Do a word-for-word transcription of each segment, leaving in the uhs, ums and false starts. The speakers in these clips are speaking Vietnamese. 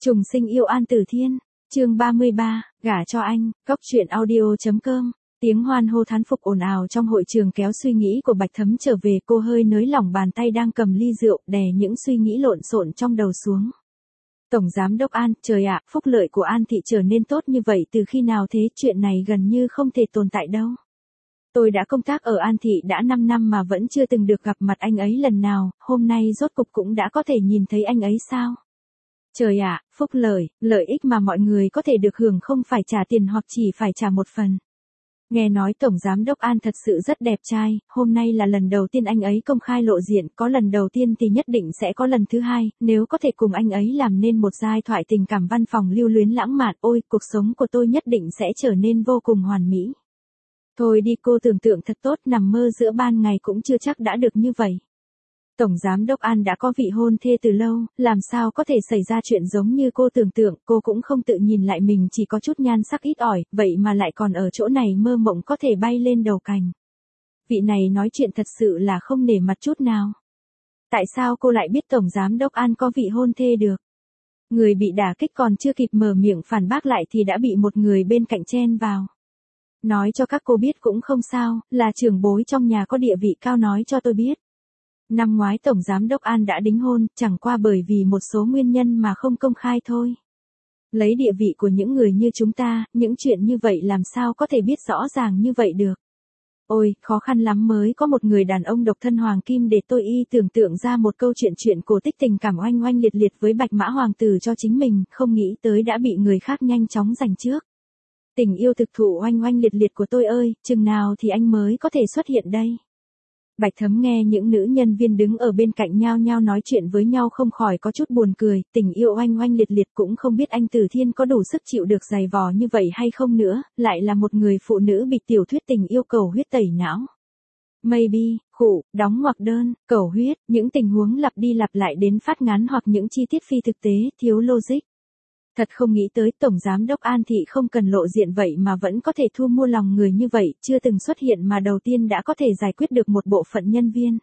Trùng sinh yêu An Tử Thiên, chương ba mươi ba, gả cho anh, góc truyện audio.com. Tiếng hoan hô thán phục ồn ào trong hội trường kéo suy nghĩ của Bạch Thấm trở về, cô hơi nới lỏng bàn tay đang cầm ly rượu, đè những suy nghĩ lộn xộn trong đầu xuống. Tổng giám đốc An, trời ạ, phúc lợi của An thị trở nên tốt như vậy từ khi nào thế, chuyện này gần như không thể tồn tại đâu. Tôi đã công tác ở An thị đã năm năm mà vẫn chưa từng được gặp mặt anh ấy lần nào, hôm nay rốt cục cũng đã có thể nhìn thấy anh ấy sao? Trời ạ, phúc lợi, lợi ích mà mọi người có thể được hưởng không phải trả tiền hoặc chỉ phải trả một phần. Nghe nói Tổng Giám đốc An thật sự rất đẹp trai, hôm nay là lần đầu tiên anh ấy công khai lộ diện, có lần đầu tiên thì nhất định sẽ có lần thứ hai, nếu có thể cùng anh ấy làm nên một giai thoại tình cảm văn phòng lưu luyến lãng mạn, ôi, cuộc sống của tôi nhất định sẽ trở nên vô cùng hoàn mỹ. Thôi đi, cô tưởng tượng thật tốt, nằm mơ giữa ban ngày cũng chưa chắc đã được như vậy. Tổng Giám đốc An đã có vị hôn thê từ lâu, làm sao có thể xảy ra chuyện giống như cô tưởng tượng, cô cũng không tự nhìn lại mình chỉ có chút nhan sắc ít ỏi, vậy mà lại còn ở chỗ này mơ mộng có thể bay lên đầu cành. Vị này nói chuyện thật sự là không nể mặt chút nào. Tại sao cô lại biết Tổng Giám đốc An có vị hôn thê được? Người bị đả kích còn chưa kịp mở miệng phản bác lại thì đã bị một người bên cạnh chen vào. Nói cho các cô biết cũng không sao, là trưởng bối trong nhà có địa vị cao nói cho tôi biết. Năm ngoái Tổng Giám đốc An đã đính hôn, chẳng qua bởi vì một số nguyên nhân mà không công khai thôi. Lấy địa vị của những người như chúng ta, những chuyện như vậy làm sao có thể biết rõ ràng như vậy được. Ôi, khó khăn lắm mới có một người đàn ông độc thân hoàng kim để tôi y tưởng tượng ra một câu chuyện chuyện cổ tích tình cảm oanh oanh liệt liệt với Bạch Mã Hoàng tử cho chính mình, không nghĩ tới đã bị người khác nhanh chóng giành trước. Tình yêu thực thụ oanh oanh liệt liệt của tôi ơi, chừng nào thì anh mới có thể xuất hiện đây. Bạch Thấm nghe những nữ nhân viên đứng ở bên cạnh nhau nhau nói chuyện với nhau không khỏi có chút buồn cười, tình yêu oanh oanh liệt liệt cũng không biết anh Tử Thiên có đủ sức chịu được dày vò như vậy hay không nữa, lại là một người phụ nữ bị tiểu thuyết tình yêu cầu huyết tẩy não. Maybe, khụ, đóng ngoặc đơn, cầu huyết, những tình huống lặp đi lặp lại đến phát ngán hoặc những chi tiết phi thực tế, thiếu logic. Thật không nghĩ tới Tổng Giám đốc An thị không cần lộ diện vậy mà vẫn có thể thu mua lòng người như vậy, chưa từng xuất hiện mà đầu tiên đã có thể giải quyết được một bộ phận nhân viên.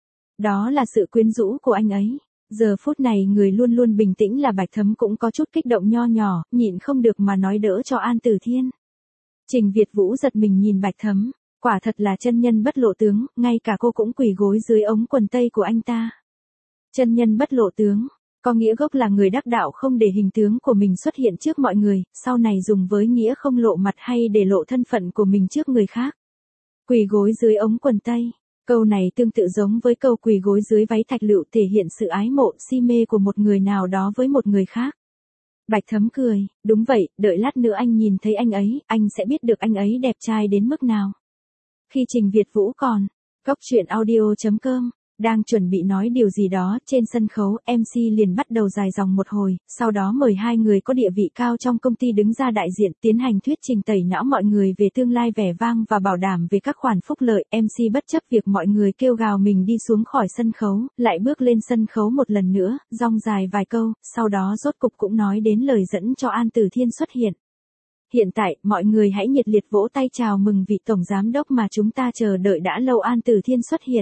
Đó là sự quyến rũ của anh ấy. Giờ phút này người luôn luôn bình tĩnh là Bạch Thấm cũng có chút kích động nho nhỏ, nhịn không được mà nói đỡ cho An Tử Thiên. Trình Việt Vũ giật mình nhìn Bạch Thấm, quả thật là chân nhân bất lộ tướng, ngay cả cô cũng quỳ gối dưới ống quần tây của anh ta. Chân nhân bất lộ tướng. Có nghĩa gốc là người đắc đạo không để hình tướng của mình xuất hiện trước mọi người, sau này dùng với nghĩa không lộ mặt hay để lộ thân phận của mình trước người khác. Quỳ gối dưới ống quần tây. Câu này tương tự giống với câu quỳ gối dưới váy thạch lựu thể hiện sự ái mộ, si mê của một người nào đó với một người khác. Bạch Thấm cười, đúng vậy, đợi lát nữa anh nhìn thấy anh ấy, anh sẽ biết được anh ấy đẹp trai đến mức nào. Khi Trình Việt Vũ còn, góc truyện audio.com. Đang chuẩn bị nói điều gì đó, trên sân khấu, em xê liền bắt đầu dài dòng một hồi, sau đó mời hai người có địa vị cao trong công ty đứng ra đại diện, tiến hành thuyết trình tẩy não mọi người về tương lai vẻ vang và bảo đảm về các khoản phúc lợi. em xê bất chấp việc mọi người kêu gào mình đi xuống khỏi sân khấu, lại bước lên sân khấu một lần nữa, rong dài vài câu, sau đó rốt cục cũng nói đến lời dẫn cho An Tử Thiên xuất hiện. Hiện tại, mọi người hãy nhiệt liệt vỗ tay chào mừng vị Tổng Giám đốc mà chúng ta chờ đợi đã lâu, An Tử Thiên xuất hiện.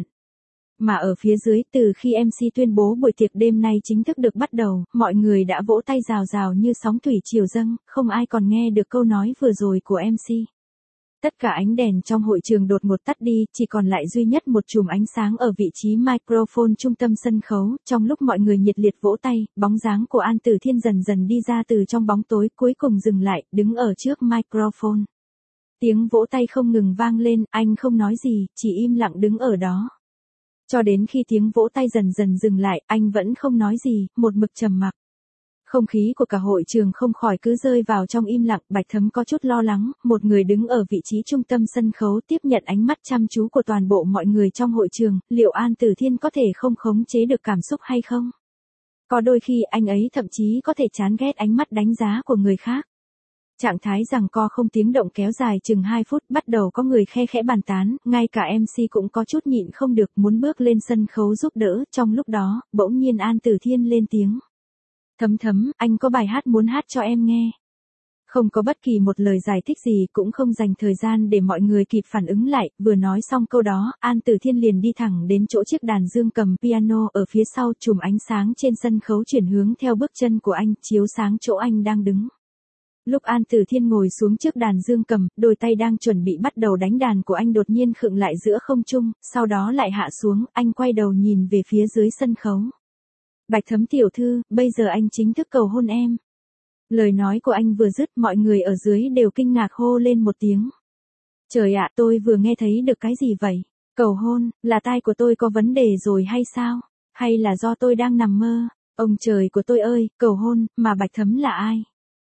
Mà ở phía dưới, từ khi em xê tuyên bố buổi tiệc đêm nay chính thức được bắt đầu, mọi người đã vỗ tay rào rào như sóng thủy triều dâng, không ai còn nghe được câu nói vừa rồi của em xê. Tất cả ánh đèn trong hội trường đột ngột tắt đi, chỉ còn lại duy nhất một chùm ánh sáng ở vị trí microphone trung tâm sân khấu, trong lúc mọi người nhiệt liệt vỗ tay, bóng dáng của An Tử Thiên dần dần đi ra từ trong bóng tối, cuối cùng dừng lại, đứng ở trước microphone. Tiếng vỗ tay không ngừng vang lên, anh không nói gì, chỉ im lặng đứng ở đó. Cho đến khi tiếng vỗ tay dần dần dừng lại, anh vẫn không nói gì, một mực trầm mặc. Không khí của cả hội trường không khỏi cứ rơi vào trong im lặng, Bạch Thấm có chút lo lắng, một người đứng ở vị trí trung tâm sân khấu tiếp nhận ánh mắt chăm chú của toàn bộ mọi người trong hội trường, liệu An Tử Thiên có thể không khống chế được cảm xúc hay không? Có đôi khi anh ấy thậm chí có thể chán ghét ánh mắt đánh giá của người khác. Trạng thái giằng co không tiếng động kéo dài chừng hai phút, bắt đầu có người khe khẽ bàn tán, ngay cả em xê cũng có chút nhịn không được muốn bước lên sân khấu giúp đỡ, trong lúc đó, bỗng nhiên An Tử Thiên lên tiếng. Thấm Thấm, anh có bài hát muốn hát cho em nghe. Không có bất kỳ một lời giải thích gì, cũng không dành thời gian để mọi người kịp phản ứng lại, vừa nói xong câu đó, An Tử Thiên liền đi thẳng đến chỗ chiếc đàn dương cầm piano ở phía sau, chùm ánh sáng trên sân khấu chuyển hướng theo bước chân của anh, chiếu sáng chỗ anh đang đứng. Lúc An Tử Thiên ngồi xuống trước đàn dương cầm, đôi tay đang chuẩn bị bắt đầu đánh đàn của anh đột nhiên khựng lại giữa không trung, sau đó lại hạ xuống, anh quay đầu nhìn về phía dưới sân khấu. Bạch Thấm tiểu thư, bây giờ anh chính thức cầu hôn em. Lời nói của anh vừa dứt, mọi người ở dưới đều kinh ngạc hô lên một tiếng. Trời ạ, tôi vừa nghe thấy được cái gì vậy? Cầu hôn, là tai của tôi có vấn đề rồi hay sao? Hay là do tôi đang nằm mơ? Ông trời của tôi ơi, cầu hôn, mà Bạch Thấm là ai?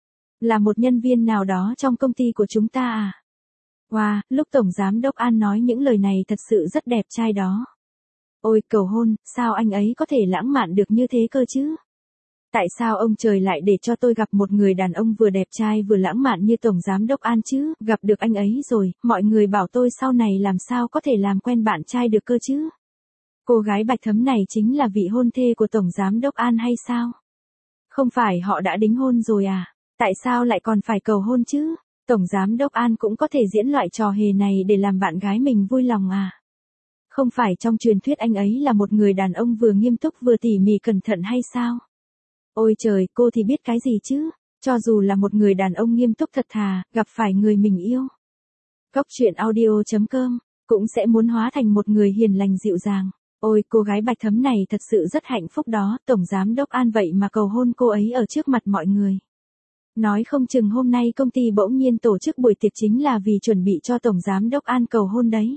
Là một nhân viên nào đó trong công ty của chúng ta à? Wow, lúc Tổng Giám Đốc An nói những lời này thật sự rất đẹp trai đó. Ôi, cầu hôn, sao anh ấy có thể lãng mạn được như thế cơ chứ? Tại sao ông trời lại để cho tôi gặp một người đàn ông vừa đẹp trai vừa lãng mạn như Tổng Giám Đốc An chứ? Gặp được anh ấy rồi, mọi người bảo tôi sau này làm sao có thể làm quen bạn trai được cơ chứ? Cô gái Bạch Thấm này chính là vị hôn thê của Tổng Giám Đốc An hay sao? Không phải họ đã đính hôn rồi à? Tại sao lại còn phải cầu hôn chứ? Tổng Giám Đốc An cũng có thể diễn loại trò hề này để làm bạn gái mình vui lòng à? Không phải trong truyền thuyết anh ấy là một người đàn ông vừa nghiêm túc vừa tỉ mỉ cẩn thận hay sao? Ôi trời, cô thì biết cái gì chứ? Cho dù là một người đàn ông nghiêm túc thật thà, gặp phải người mình yêu. Góc truyện audio chấm com cũng sẽ muốn hóa thành một người hiền lành dịu dàng. Ôi, cô gái Bạch Thấm này thật sự rất hạnh phúc đó, Tổng Giám Đốc An vậy mà cầu hôn cô ấy ở trước mặt mọi người. Nói không chừng hôm nay công ty bỗng nhiên tổ chức buổi tiệc chính là vì chuẩn bị cho Tổng Giám Đốc An cầu hôn đấy.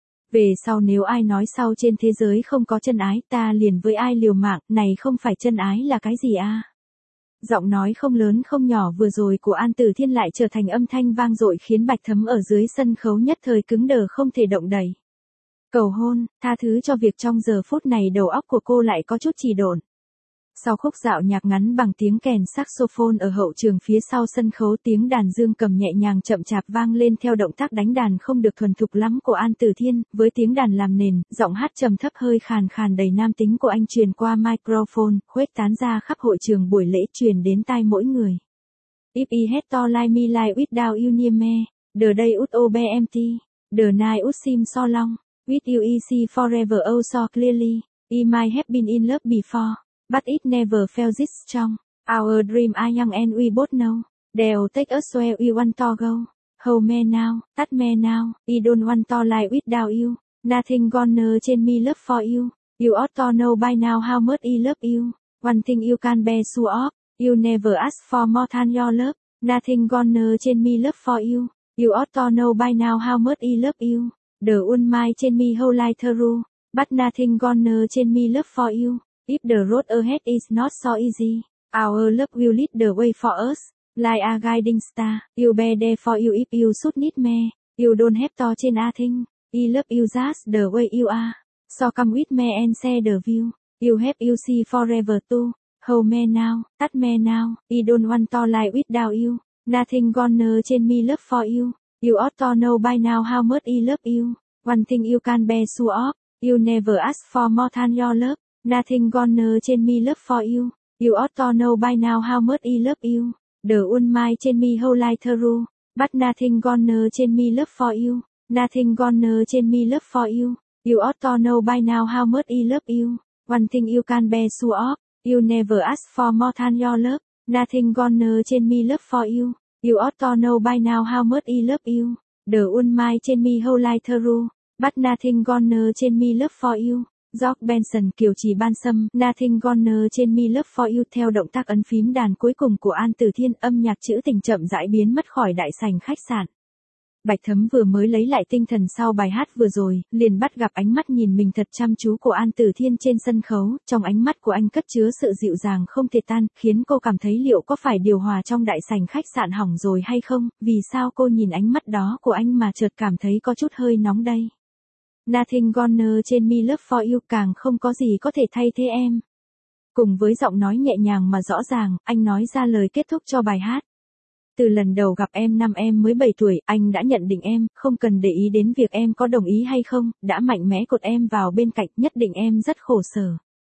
Về sau nếu ai nói sau trên thế giới không có chân ái, ta liền với ai liều mạng, này không phải chân ái là cái gì à? Giọng nói không lớn không nhỏ vừa rồi của An Tử Thiên lại trở thành âm thanh vang dội khiến Bạch Thấm ở dưới sân khấu nhất thời cứng đờ không thể động đậy. Cầu hôn, tha thứ cho việc trong giờ phút này đầu óc của cô lại có chút trì độn. Sau khúc dạo nhạc ngắn bằng tiếng kèn saxophone ở hậu trường phía sau sân khấu, tiếng đàn dương cầm nhẹ nhàng chậm chạp vang lên theo động tác đánh đàn không được thuần thục lắm của An Tử Thiên, với tiếng đàn làm nền, giọng hát trầm thấp hơi khàn khàn đầy nam tính của anh truyền qua microphone, khuếch tán ra khắp hội trường buổi lễ truyền đến tai mỗi người. If I had to like me like without you near me, the day would all be empty, the night would seem so long, with you I see forever oh so clearly, I might have been in love before. But it never felt this strong. Our dream are young and we both know. They'll take us where we want to go. Hold me now, touch me now. I don't want to lie without you. Nothing gonna change me love for you. You ought to know by now how much I love you. One thing you can be sure of. You never ask for more than your love. Nothing gonna change me love for you. You ought to know by now how much I love you. The one might change me whole life through. But nothing gonna change me love for you. If the road ahead is not so easy, our love will lead the way for us, like a guiding star. You'll be there for you if you should need me. You don't have to change a thing. I love you just the way you are. So come with me and share the view. You have you see forever too. Hold me now, touch me now. I don't want to lie without you. Nothing gonna change me love for you. You ought to know by now how much I love you. One thing you can be sure of. You never ask for more than your love. Nothing gonna change me love for you. You ought to know by now how much I love you. The one might change me whole life through. But nothing gonna change me love for you. Nothing gonna change me love for you. You ought to know by now how much I love you. One thing you can be sure of. You never ask for more than your love. Nothing gonna change me love for you. You ought to know by now how much I love you. The one might change me whole life through. But nothing gonna change me love for you. George Benson, Kiều Trì Ban Sâm, Nothing gonna change me love for you. Theo động tác ấn phím đàn cuối cùng của An Tử Thiên, âm nhạc trữ tình chậm rãi biến mất khỏi đại sảnh khách sạn. Bạch Thấm vừa mới lấy lại tinh thần sau bài hát vừa rồi, liền bắt gặp ánh mắt nhìn mình thật chăm chú của An Tử Thiên trên sân khấu, trong ánh mắt của anh cất chứa sự dịu dàng không thể tan, khiến cô cảm thấy liệu có phải điều hòa trong đại sảnh khách sạn hỏng rồi hay không, vì sao cô nhìn ánh mắt đó của anh mà chợt cảm thấy có chút hơi nóng đây. Nothing gonna change me love for you, càng không có gì có thể thay thế em. Cùng với giọng nói nhẹ nhàng mà rõ ràng, anh nói ra lời kết thúc cho bài hát. Từ lần đầu gặp em năm em mới bảy tuổi, anh đã nhận định em, không cần để ý đến việc em có đồng ý hay không, đã mạnh mẽ cột em vào bên cạnh, nhất định em rất khổ sở.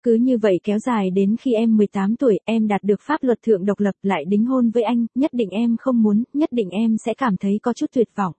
Cứ như vậy kéo dài đến khi em mười tám tuổi, em đạt được pháp luật thượng độc lập lại đính hôn với anh, nhất định em không muốn, nhất định em sẽ cảm thấy có chút tuyệt vọng.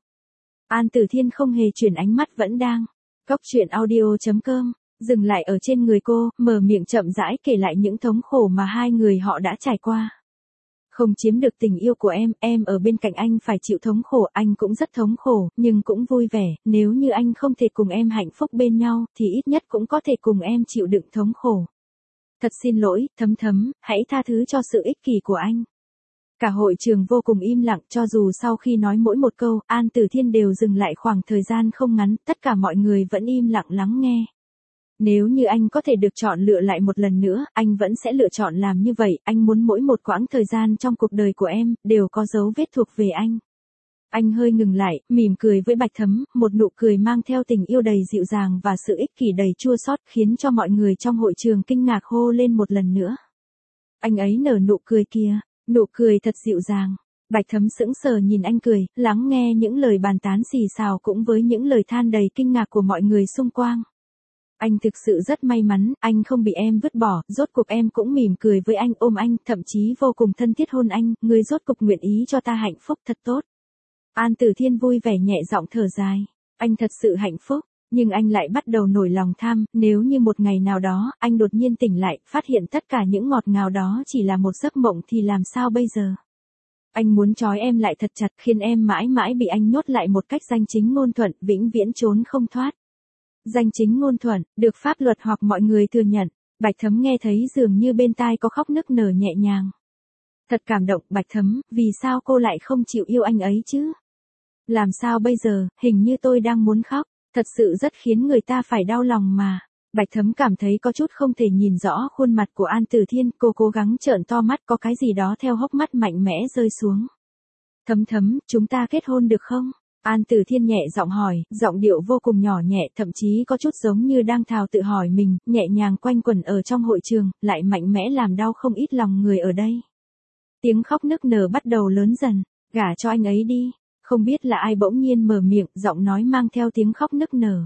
An Tử Thiên không hề chuyển ánh mắt vẫn đang. Cốc truyện audio.com, dừng lại ở trên người cô, mở miệng chậm rãi kể lại những thống khổ mà hai người họ đã trải qua. Không chiếm được tình yêu của em, em ở bên cạnh anh phải chịu thống khổ, anh cũng rất thống khổ, nhưng cũng vui vẻ, nếu như anh không thể cùng em hạnh phúc bên nhau, thì ít nhất cũng có thể cùng em chịu đựng thống khổ. Thật xin lỗi, Thấm Thấm, hãy tha thứ cho sự ích kỷ của anh. Cả hội trường vô cùng im lặng, cho dù sau khi nói mỗi một câu, An Tử Thiên đều dừng lại khoảng thời gian không ngắn, tất cả mọi người vẫn im lặng lắng nghe. Nếu như anh có thể được chọn lựa lại một lần nữa, anh vẫn sẽ lựa chọn làm như vậy, anh muốn mỗi một quãng thời gian trong cuộc đời của em, đều có dấu vết thuộc về anh. Anh hơi ngừng lại, mỉm cười với Bạch Thấm, một nụ cười mang theo tình yêu đầy dịu dàng và sự ích kỷ đầy chua xót khiến cho mọi người trong hội trường kinh ngạc hô lên một lần nữa. Anh ấy nở nụ cười kia, nụ cười thật dịu dàng. Bạch Thấm sững sờ nhìn anh cười, lắng nghe những lời bàn tán xì xào cũng với những lời than đầy kinh ngạc của mọi người xung quanh. Anh thực sự rất may mắn, anh không bị em vứt bỏ, rốt cuộc em cũng mỉm cười với anh, ôm anh, thậm chí vô cùng thân thiết hôn anh, ngươi rốt cuộc nguyện ý cho ta hạnh phúc, thật tốt. An Tử Thiên vui vẻ nhẹ giọng thở dài, anh thật sự hạnh phúc, nhưng anh lại bắt đầu nổi lòng tham, nếu như một ngày nào đó, anh đột nhiên tỉnh lại, phát hiện tất cả những ngọt ngào đó chỉ là một giấc mộng thì làm sao bây giờ? Anh muốn trói em lại thật chặt, khiến em mãi mãi bị anh nhốt lại một cách danh chính ngôn thuận, vĩnh viễn trốn không thoát. Danh chính ngôn thuận, được pháp luật hoặc mọi người thừa nhận. Bạch Thấm nghe thấy dường như bên tai có khóc nức nở nhẹ nhàng. Thật cảm động, Bạch Thấm, vì sao cô lại không chịu yêu anh ấy chứ? Làm sao bây giờ, hình như tôi đang muốn khóc, thật sự rất khiến người ta phải đau lòng mà. Bạch Thấm cảm thấy có chút không thể nhìn rõ khuôn mặt của An Tử Thiên, cô cố gắng trợn to mắt, có cái gì đó theo hốc mắt mạnh mẽ rơi xuống. Thấm Thấm, chúng ta kết hôn được không? An Tử Thiên nhẹ giọng hỏi, giọng điệu vô cùng nhỏ nhẹ, thậm chí có chút giống như đang thào tự hỏi mình, nhẹ nhàng quanh quẩn ở trong hội trường, lại mạnh mẽ làm đau không ít lòng người ở đây. Tiếng khóc nức nở bắt đầu lớn dần, gả cho anh ấy đi. Không biết là ai bỗng nhiên mở miệng, giọng nói mang theo tiếng khóc nức nở.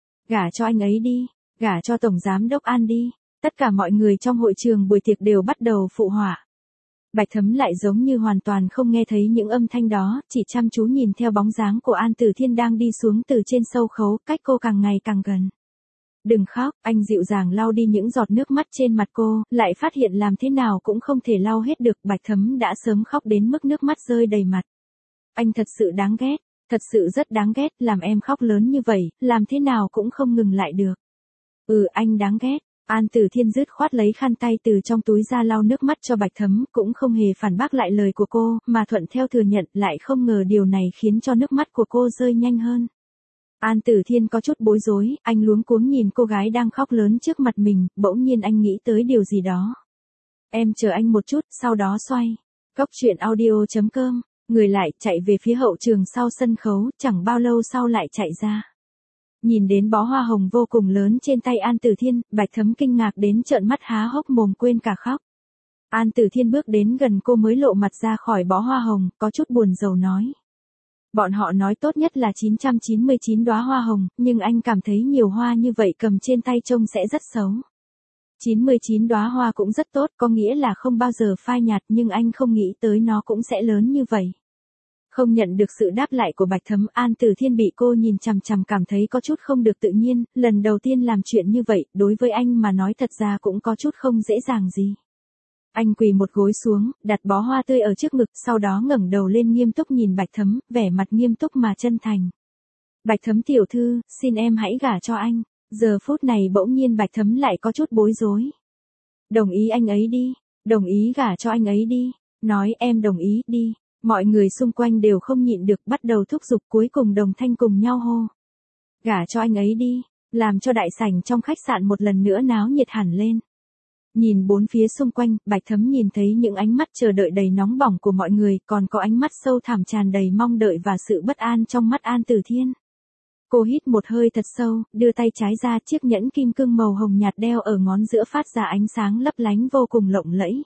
Gả cho anh ấy đi, gả cho Tổng Giám Đốc An đi. Tất cả mọi người trong hội trường buổi tiệc đều bắt đầu phụ họa. Bạch Thấm lại giống như hoàn toàn không nghe thấy những âm thanh đó, chỉ chăm chú nhìn theo bóng dáng của An Tử Thiên đang đi xuống từ trên sâu khấu, cách cô càng ngày càng gần. Đừng khóc, anh dịu dàng lau đi những giọt nước mắt trên mặt cô, lại phát hiện làm thế nào cũng không thể lau hết được, Bạch Thấm đã sớm khóc đến mức nước mắt rơi đầy mặt. Anh thật sự đáng ghét, thật sự rất đáng ghét, làm em khóc lớn như vậy, làm thế nào cũng không ngừng lại được. Ừ, anh đáng ghét. An Tử Thiên dứt khoát lấy khăn tay từ trong túi ra lau nước mắt cho Bạch Thấm, cũng không hề phản bác lại lời của cô, mà thuận theo thừa nhận, lại không ngờ điều này khiến cho nước mắt của cô rơi nhanh hơn. An Tử Thiên có chút bối rối, anh luống cuống nhìn cô gái đang khóc lớn trước mặt mình, bỗng nhiên anh nghĩ tới điều gì đó. Em chờ anh một chút, sau đó xoay. Cốc truyện audio.com, người lại chạy về phía hậu trường sau sân khấu, chẳng bao lâu sau lại chạy ra. Nhìn đến bó hoa hồng vô cùng lớn trên tay An Tử Thiên, Bạch Thấm kinh ngạc đến trợn mắt há hốc mồm quên cả khóc. An Tử Thiên bước đến gần cô mới lộ mặt ra khỏi bó hoa hồng, có chút buồn rầu nói. Bọn họ nói tốt nhất là chín trăm chín mươi chín đóa hoa hồng, nhưng anh cảm thấy nhiều hoa như vậy cầm trên tay trông sẽ rất xấu. chín mươi chín đóa hoa cũng rất tốt, có nghĩa là không bao giờ phai nhạt, nhưng anh không nghĩ tới nó cũng sẽ lớn như vậy. Không nhận được sự đáp lại của Bạch Thấm, An Tử Thiên bị cô nhìn chằm chằm cảm thấy có chút không được tự nhiên, lần đầu tiên làm chuyện như vậy, đối với anh mà nói thật ra cũng có chút không dễ dàng gì. Anh quỳ một gối xuống, đặt bó hoa tươi ở trước ngực, sau đó ngẩng đầu lên nghiêm túc nhìn Bạch Thấm, vẻ mặt nghiêm túc mà chân thành. Bạch Thấm tiểu thư, xin em hãy gả cho anh. Giờ phút này bỗng nhiên Bạch Thấm lại có chút bối rối. Đồng ý anh ấy đi, đồng ý gả cho anh ấy đi, nói em đồng ý, đi. Mọi người xung quanh đều không nhịn được, bắt đầu thúc giục, cuối cùng đồng thanh cùng nhau hô. Gả cho anh ấy đi, làm cho đại sảnh trong khách sạn một lần nữa náo nhiệt hẳn lên. Nhìn bốn phía xung quanh, Bạch Thấm nhìn thấy những ánh mắt chờ đợi đầy nóng bỏng của mọi người, còn có ánh mắt sâu thẳm tràn đầy mong đợi và sự bất an trong mắt An Tử Thiên. Cô hít một hơi thật sâu, đưa tay trái ra, chiếc nhẫn kim cương màu hồng nhạt đeo ở ngón giữa phát ra ánh sáng lấp lánh vô cùng lộng lẫy.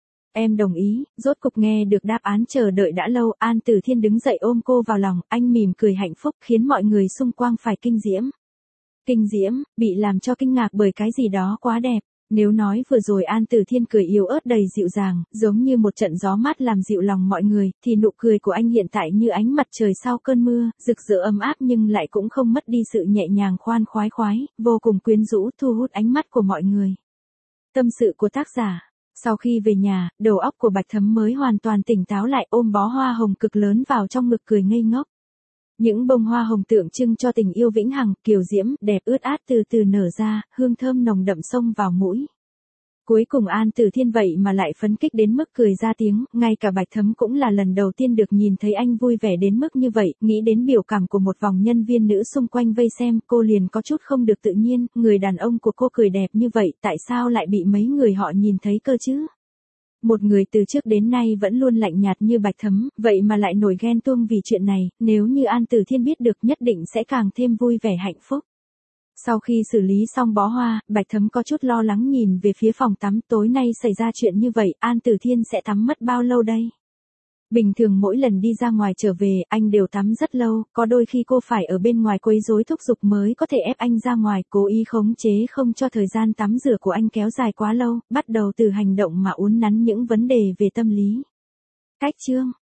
Em đồng ý, rốt cục nghe được đáp án chờ đợi đã lâu, An Tử Thiên đứng dậy ôm cô vào lòng, anh mỉm cười hạnh phúc khiến mọi người xung quanh phải kinh diễm. Kinh diễm, bị làm cho kinh ngạc bởi cái gì đó quá đẹp. Nếu nói vừa rồi An Tử Thiên cười yếu ớt đầy dịu dàng, giống như một trận gió mát làm dịu lòng mọi người, thì nụ cười của anh hiện tại như ánh mặt trời sau cơn mưa, rực rỡ ấm áp nhưng lại cũng không mất đi sự nhẹ nhàng khoan khoái khoái, vô cùng quyến rũ thu hút ánh mắt của mọi người. Tâm sự của tác giả. Sau khi về nhà, đầu óc của Bạch Thấm mới hoàn toàn tỉnh táo lại, ôm bó hoa hồng cực lớn vào trong ngực cười ngây ngốc. Những bông hoa hồng tượng trưng cho tình yêu vĩnh hằng, kiều diễm, đẹp ướt át từ từ nở ra, hương thơm nồng đậm xông vào mũi. Cuối cùng An Tử Thiên vậy mà lại phấn khích đến mức cười ra tiếng, ngay cả Bạch Thấm cũng là lần đầu tiên được nhìn thấy anh vui vẻ đến mức như vậy, nghĩ đến biểu cảm của một vòng nhân viên nữ xung quanh vây xem, cô liền có chút không được tự nhiên, người đàn ông của cô cười đẹp như vậy, tại sao lại bị mấy người họ nhìn thấy cơ chứ? Một người từ trước đến nay vẫn luôn lạnh nhạt như Bạch Thấm, vậy mà lại nổi ghen tuông vì chuyện này, nếu như An Tử Thiên biết được nhất định sẽ càng thêm vui vẻ hạnh phúc. Sau khi xử lý xong bó hoa, Bạch Thấm có chút lo lắng nhìn về phía phòng tắm, tối nay xảy ra chuyện như vậy, An Tử Thiên sẽ tắm mất bao lâu đây? Bình thường mỗi lần đi ra ngoài trở về, anh đều tắm rất lâu, có đôi khi cô phải ở bên ngoài quấy rối thúc giục mới có thể ép anh ra ngoài, cố ý khống chế không cho thời gian tắm rửa của anh kéo dài quá lâu, bắt đầu từ hành động mà uốn nắn những vấn đề về tâm lý. Cách chương